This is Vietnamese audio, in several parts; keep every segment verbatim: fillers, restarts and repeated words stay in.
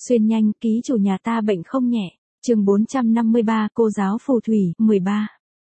Xuyên nhanh, ký chủ nhà ta bệnh không nhẹ. Chương bốn trăm năm mươi ba, cô giáo phù thủy, mười ba.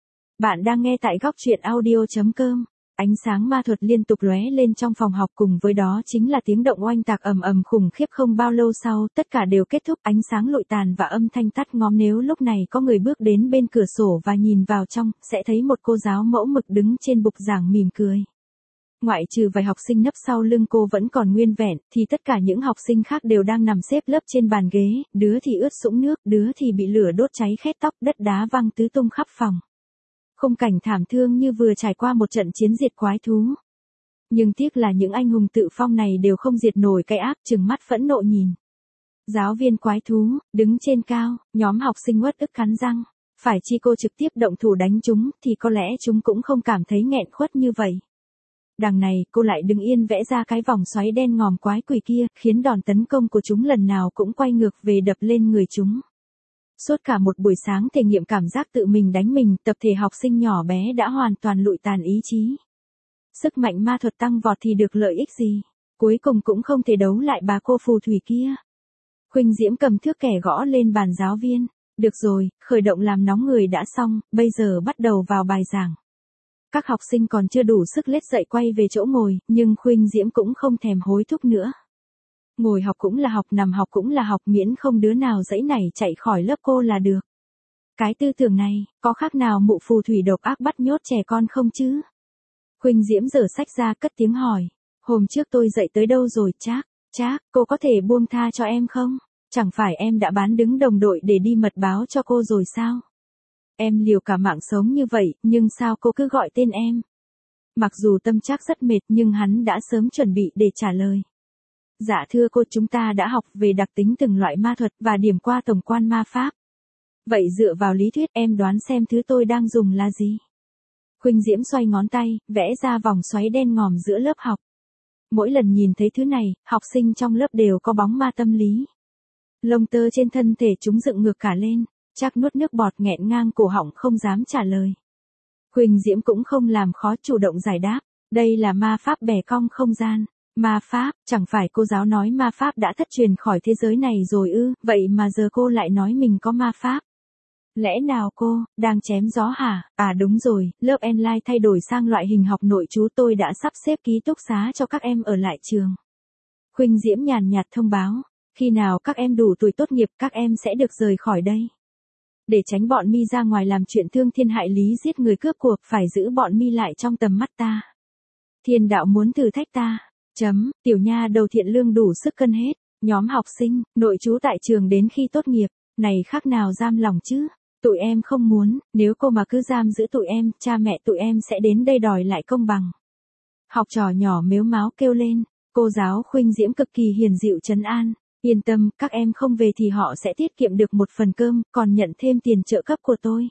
Bạn đang nghe tại góc truyện audio chấm com. Ánh sáng ma thuật liên tục lóe lên trong phòng học, cùng với đó chính là tiếng động oanh tạc ầm ầm khủng khiếp. Không bao lâu sau, tất cả đều kết thúc, ánh sáng lụi tàn và âm thanh tắt ngóm. Nếu lúc này có người bước đến bên cửa sổ và nhìn vào trong, sẽ thấy một cô giáo mẫu mực đứng trên bục giảng mỉm cười. Ngoại trừ vài học sinh nấp sau lưng cô vẫn còn nguyên vẹn, thì tất cả những học sinh khác đều đang nằm xếp lớp trên bàn ghế, đứa thì ướt sũng nước, đứa thì bị lửa đốt cháy khét tóc, đất đá văng tứ tung khắp phòng. Khung cảnh thảm thương như vừa trải qua một trận chiến diệt quái thú. Nhưng tiếc là những anh hùng tự phong này đều không diệt nổi cái ác, trừng mắt phẫn nộ nhìn. Giáo viên quái thú, đứng trên cao, nhóm học sinh uất ức cắn răng. Phải chi cô trực tiếp động thủ đánh chúng, thì có lẽ chúng cũng không cảm thấy nghẹn khuất như vậy. Đằng này, cô lại đứng yên vẽ ra cái vòng xoáy đen ngòm quái quỷ kia, khiến đòn tấn công của chúng lần nào cũng quay ngược về đập lên người chúng. Suốt cả một buổi sáng thể nghiệm cảm giác tự mình đánh mình, tập thể học sinh nhỏ bé đã hoàn toàn lụi tàn ý chí. Sức mạnh ma thuật tăng vọt thì được lợi ích gì? Cuối cùng cũng không thể đấu lại bà cô phù thủy kia. Khuynh Diễm cầm thước kẻ gõ lên bàn giáo viên. Được rồi, khởi động làm nóng người đã xong, bây giờ bắt đầu vào bài giảng. Các học sinh còn chưa đủ sức lết dậy quay về chỗ ngồi, nhưng Khuynh Diễm cũng không thèm hối thúc nữa. Ngồi học cũng là học, nằm học cũng là học, miễn không đứa nào dãy nảy chạy khỏi lớp cô là được. Cái tư tưởng này, có khác nào mụ phù thủy độc ác bắt nhốt trẻ con không chứ? Khuynh Diễm giở sách ra cất tiếng hỏi. Hôm trước tôi dạy tới đâu rồi Trác? Trác, cô có thể buông tha cho em không? Chẳng phải em đã bán đứng đồng đội để đi mật báo cho cô rồi sao? Em liều cả mạng sống như vậy, nhưng sao cô cứ gọi tên em? Mặc dù tâm Trác rất mệt, nhưng hắn đã sớm chuẩn bị để trả lời. Dạ thưa cô, chúng ta đã học về đặc tính từng loại ma thuật và điểm qua tổng quan ma pháp. Vậy dựa vào lý thuyết, em đoán xem thứ tôi đang dùng là gì? Khuynh Diễm xoay ngón tay, vẽ ra vòng xoáy đen ngòm giữa lớp học. Mỗi lần nhìn thấy thứ này, học sinh trong lớp đều có bóng ma tâm lý. Lông tơ trên thân thể chúng dựng ngược cả lên. Trác nuốt nước bọt, nghẹn ngang cổ họng không dám trả lời. Khuynh Diễm cũng không làm khó, chủ động giải đáp. Đây là ma pháp bẻ cong không gian. Ma pháp, chẳng phải cô giáo nói ma pháp đã thất truyền khỏi thế giới này rồi ư, vậy mà giờ cô lại nói mình có ma pháp. Lẽ nào cô, đang chém gió hả? À đúng rồi, lớp online thay đổi sang loại hình học nội trú, tôi đã sắp xếp ký túc xá cho các em ở lại trường. Khuynh Diễm nhàn nhạt thông báo, khi nào các em đủ tuổi tốt nghiệp các em sẽ được rời khỏi đây. Để tránh bọn mi ra ngoài làm chuyện thương thiên hại lý, giết người cướp cuộc, phải giữ bọn mi lại trong tầm mắt ta. Thiên đạo muốn thử thách ta. Chấm, tiểu nha đầu thiện lương đủ sức cân hết. Nhóm học sinh, nội trú tại trường đến khi tốt nghiệp, này khác nào giam lòng chứ? Tụi em không muốn, nếu cô mà cứ giam giữ tụi em, cha mẹ tụi em sẽ đến đây đòi lại công bằng. Học trò nhỏ mếu máo kêu lên, cô giáo Khuynh Diễm cực kỳ hiền dịu trấn an. Yên tâm, các em không về thì họ sẽ tiết kiệm được một phần cơm, còn nhận thêm tiền trợ cấp của tôi.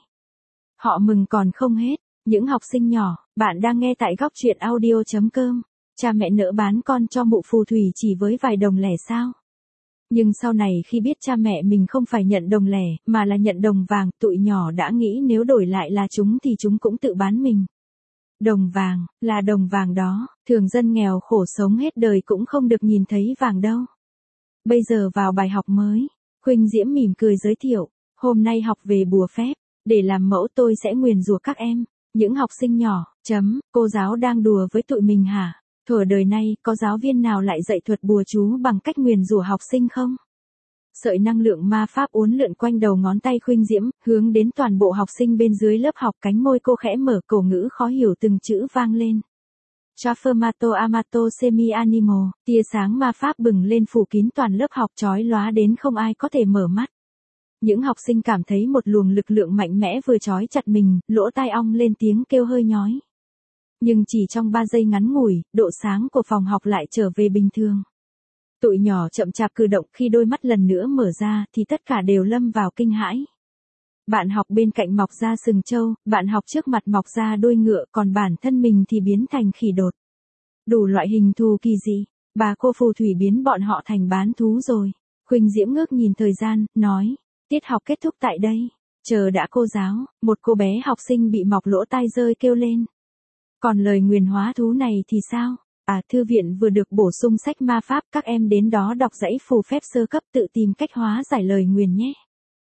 Họ mừng còn không hết. Những học sinh nhỏ, bạn đang nghe tại góc truyện audio chấm com. Cha mẹ nỡ bán con cho mụ phù thủy chỉ với vài đồng lẻ sao? Nhưng sau này khi biết cha mẹ mình không phải nhận đồng lẻ, mà là nhận đồng vàng, tụi nhỏ đã nghĩ nếu đổi lại là chúng thì chúng cũng tự bán mình. Đồng vàng, là đồng vàng đó, thường dân nghèo khổ sống hết đời cũng không được nhìn thấy vàng đâu. Bây giờ vào bài học mới, Khuynh Diễm mỉm cười giới thiệu, hôm nay học về bùa phép, để làm mẫu tôi sẽ nguyền rủa các em. Những học sinh nhỏ, chấm, cô giáo đang đùa với tụi mình hả? Thuở đời nay, có giáo viên nào lại dạy thuật bùa chú bằng cách nguyền rủa học sinh không? Sợi năng lượng ma pháp uốn lượn quanh đầu ngón tay Khuynh Diễm, hướng đến toàn bộ học sinh bên dưới lớp học, cánh môi cô khẽ mở, cổ ngữ khó hiểu từng chữ vang lên. Transformato Amato Semi Animo, tia sáng ma pháp bừng lên phủ kín toàn lớp học, chói lóa đến không ai có thể mở mắt. Những học sinh cảm thấy một luồng lực lượng mạnh mẽ vừa trói chặt mình, lỗ tai ong lên tiếng kêu hơi nhói. Nhưng chỉ trong ba giây ngắn ngủi, độ sáng của phòng học lại trở về bình thường. Tụi nhỏ chậm chạp cử động, khi đôi mắt lần nữa mở ra thì tất cả đều lâm vào kinh hãi. Bạn học bên cạnh mọc ra sừng trâu, bạn học trước mặt mọc ra đuôi ngựa, còn bản thân mình thì biến thành khỉ đột. Đủ loại hình thù kỳ dị, bà cô phù thủy biến bọn họ thành bán thú rồi. Khuynh Diễm ngước nhìn thời gian, nói, tiết học kết thúc tại đây. Chờ đã cô giáo, một cô bé học sinh bị mọc lỗ tai rơi kêu lên. Còn lời nguyền hóa thú này thì sao? À, thư viện vừa được bổ sung sách ma pháp, các em đến đó đọc dãy phù phép sơ cấp tự tìm cách hóa giải lời nguyền nhé.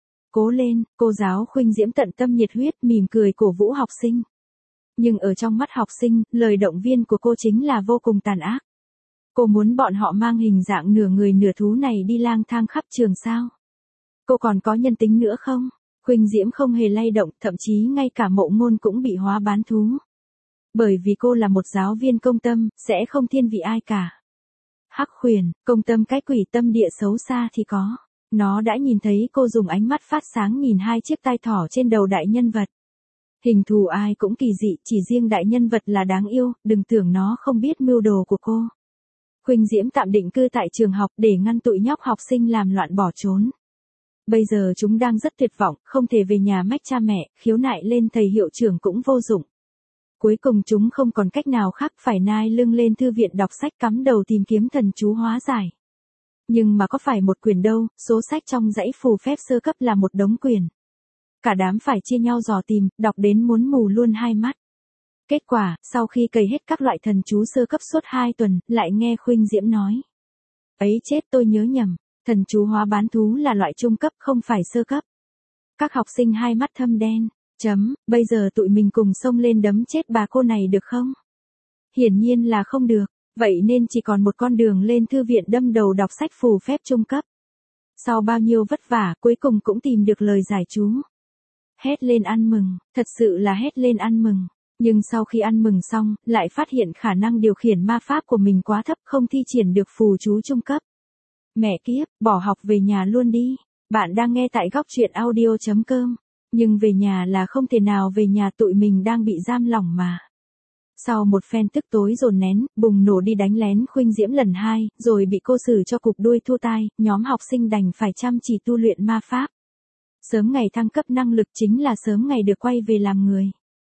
Cố lên, cô giáo Khuynh Diễm tận tâm nhiệt huyết mỉm cười cổ vũ học sinh. Nhưng ở trong mắt học sinh, lời động viên của cô chính là vô cùng tàn ác. Cô muốn bọn họ mang hình dạng nửa người nửa thú này đi lang thang khắp trường sao? Cô còn có nhân tính nữa không? Khuynh Diễm không hề lay động, thậm chí ngay cả Mộ Ngôn cũng bị hóa bán thú. Bởi vì cô là một giáo viên công tâm, sẽ không thiên vị ai cả. Hắc Huyền, công tâm cái quỷ tâm địa xấu xa thì có. Nó đã nhìn thấy cô dùng ánh mắt phát sáng nhìn hai chiếc tai thỏ trên đầu đại nhân vật. Hình thù ai cũng kỳ dị, chỉ riêng đại nhân vật là đáng yêu, đừng tưởng nó không biết mưu đồ của cô. Khuynh Diễm tạm định cư tại trường học để ngăn tụi nhóc học sinh làm loạn bỏ trốn. Bây giờ chúng đang rất tuyệt vọng, không thể về nhà mách cha mẹ, khiếu nại lên thầy hiệu trưởng cũng vô dụng. Cuối cùng chúng không còn cách nào khác phải nai lưng lên thư viện đọc sách cắm đầu tìm kiếm thần chú hóa giải. Nhưng mà có phải một quyền đâu, số sách trong dãy phù phép sơ cấp là một đống quyền. Cả đám phải chia nhau dò tìm, đọc đến muốn mù luôn hai mắt. Kết quả, sau khi cày hết các loại thần chú sơ cấp suốt hai tuần, lại nghe Khuynh Diễm nói. Ấy chết, tôi nhớ nhầm, thần chú hóa bán thú là loại trung cấp không phải sơ cấp. Các học sinh hai mắt thâm đen, chấm, bây giờ tụi mình cùng xông lên đấm chết bà cô này được không? Hiển nhiên là không được, vậy nên chỉ còn một con đường lên thư viện đâm đầu đọc sách phù phép trung cấp. Sau bao nhiêu vất vả, cuối cùng cũng tìm được lời giải chú. Hét lên ăn mừng, thật sự là hét lên ăn mừng. Nhưng sau khi ăn mừng xong, lại phát hiện khả năng điều khiển ma pháp của mình quá thấp, không thi triển được phù chú trung cấp. Mẹ kiếp, bỏ học về nhà luôn đi. Bạn đang nghe tại góc truyện audio chấm com. Nhưng về nhà là không thể nào về nhà, tụi mình đang bị giam lỏng mà. Sau một phen tức tối dồn nén, bùng nổ đi đánh lén Khuynh Diễm lần hai, rồi bị cô xử cho cục đuôi thua tai, nhóm học sinh đành phải chăm chỉ tu luyện ma pháp. Sớm ngày thăng cấp năng lực chính là sớm ngày được quay về làm người.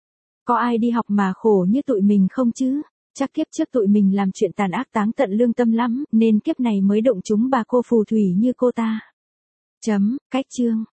Có ai đi học mà khổ như tụi mình không chứ? Chắc kiếp trước tụi mình làm chuyện tàn ác táng tận lương tâm lắm, nên kiếp này mới động chúng bà cô phù thủy như cô ta. Chấm, cách chương.